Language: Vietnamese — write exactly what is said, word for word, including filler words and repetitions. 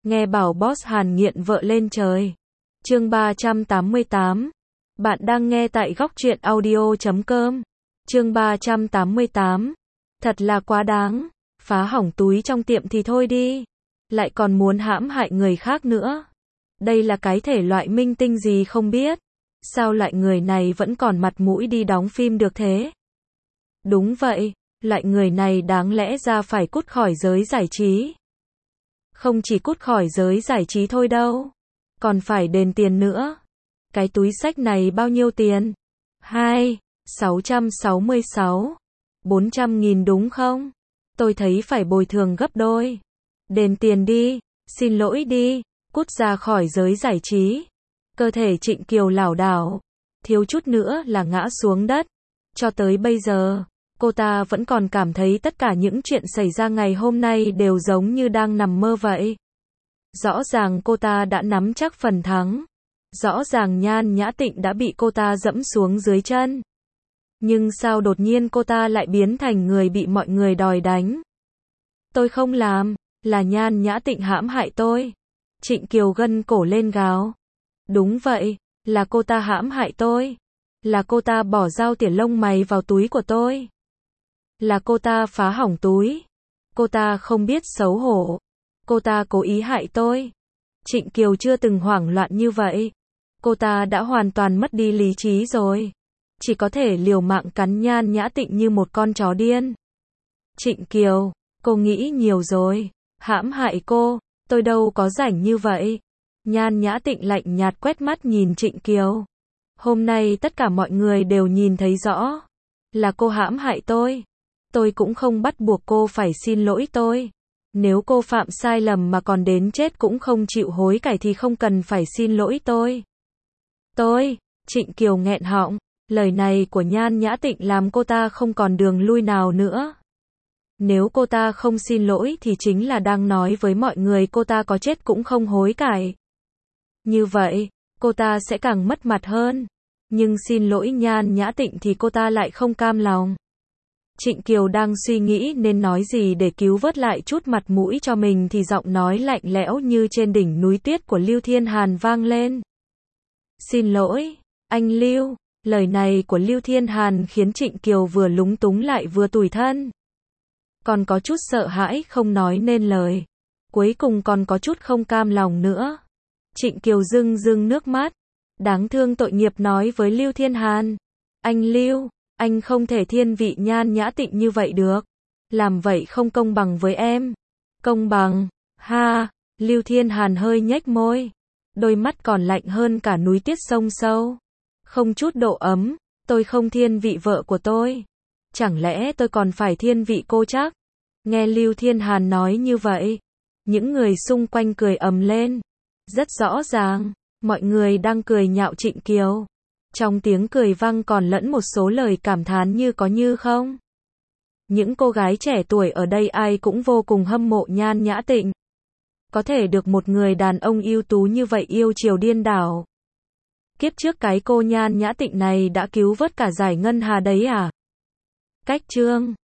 Nghe bảo boss Hàn nghiện vợ lên trời. Chương ba trăm tám mươi tám. Bạn đang nghe tại góc truyện audio chấm com. Chương ba trăm tám mươi tám. Thật là quá đáng. Phá hỏng túi trong tiệm thì thôi đi. Lại còn muốn hãm hại người khác nữa. Đây là cái thể loại minh tinh gì không biết. Sao loại người này vẫn còn mặt mũi đi đóng phim được thế? Đúng vậy, loại người này đáng lẽ ra phải cút khỏi giới giải trí. Không chỉ cút khỏi giới giải trí thôi đâu, còn phải đền tiền nữa. Cái túi xách này bao nhiêu tiền? Hai, sáu trăm sáu mươi sáu, bốn trăm nghìn đúng không? Tôi thấy phải bồi thường gấp đôi. Đền tiền đi, xin lỗi đi, cút ra khỏi giới giải trí. Cơ thể Trịnh Kiều lảo đảo, thiếu chút nữa là ngã xuống đất. Cho tới bây giờ, cô ta vẫn còn cảm thấy tất cả những chuyện xảy ra ngày hôm nay đều giống như đang nằm mơ vậy. Rõ ràng cô ta đã nắm chắc phần thắng. Rõ ràng Nhan Nhã Tịnh đã bị cô ta dẫm xuống dưới chân. Nhưng sao đột nhiên cô ta lại biến thành người bị mọi người đòi đánh? Tôi không làm, là Nhan Nhã Tịnh hãm hại tôi. Trịnh Kiều gân cổ lên gào. Đúng vậy, là cô ta hãm hại tôi. Là cô ta bỏ dao tỉa lông mày vào túi của tôi. Là cô ta phá hỏng túi. Cô ta không biết xấu hổ. Cô ta cố ý hại tôi. Trịnh Kiều chưa từng hoảng loạn như vậy. Cô ta đã hoàn toàn mất đi lý trí rồi. Chỉ có thể liều mạng cắn Nhan Nhã Tịnh như một con chó điên. Trịnh Kiều, cô nghĩ nhiều rồi. Hãm hại cô, tôi đâu có rảnh như vậy. Nhan Nhã Tịnh lạnh nhạt quét mắt nhìn Trịnh Kiều. Hôm nay tất cả mọi người đều nhìn thấy rõ. Là cô hãm hại tôi. Tôi cũng không bắt buộc cô phải xin lỗi tôi. Nếu cô phạm sai lầm mà còn đến chết cũng không chịu hối cải thì không cần phải xin lỗi tôi. Tôi, Trịnh Kiều nghẹn họng. Lời này của Nhan Nhã Tịnh làm cô ta không còn đường lui nào nữa. Nếu cô ta không xin lỗi thì chính là đang nói với mọi người cô ta có chết cũng không hối cải. Như vậy, cô ta sẽ càng mất mặt hơn. Nhưng xin lỗi Nhan Nhã Tịnh thì cô ta lại không cam lòng. Trịnh Kiều đang suy nghĩ nên nói gì để cứu vớt lại chút mặt mũi cho mình thì giọng nói lạnh lẽo như trên đỉnh núi tuyết của Lưu Thiên Hàn vang lên. Xin lỗi, anh Lưu. Lời này của Lưu Thiên Hàn khiến Trịnh Kiều vừa lúng túng lại vừa tủi thân. Còn có chút sợ hãi không nói nên lời. Cuối cùng còn có chút không cam lòng nữa. Trịnh Kiều rưng rưng nước mắt. Đáng thương tội nghiệp nói với Lưu Thiên Hàn. Anh Lưu, anh không thể thiên vị Nhan Nhã Tịnh như vậy được. Làm vậy không công bằng với em. Công bằng, ha, Lưu Thiên Hàn hơi nhếch môi. Đôi mắt còn lạnh hơn cả núi tuyết sông sâu. Không chút độ ấm, tôi không thiên vị vợ của tôi. Chẳng lẽ tôi còn phải thiên vị cô chắc? Nghe Lưu Thiên Hàn nói như vậy, những người xung quanh cười ầm lên. Rất rõ ràng, mọi người đang cười nhạo Trịnh Kiều. Trong tiếng cười vang còn lẫn một số lời cảm thán như có như không. Những cô gái trẻ tuổi ở đây ai cũng vô cùng hâm mộ Nhan Nhã Tịnh. Có thể được một người đàn ông ưu tú như vậy yêu chiều điên đảo. Kiếp trước cái cô Nhan Nhã Tịnh này đã cứu vớt cả giải ngân hà đấy à? Cách chương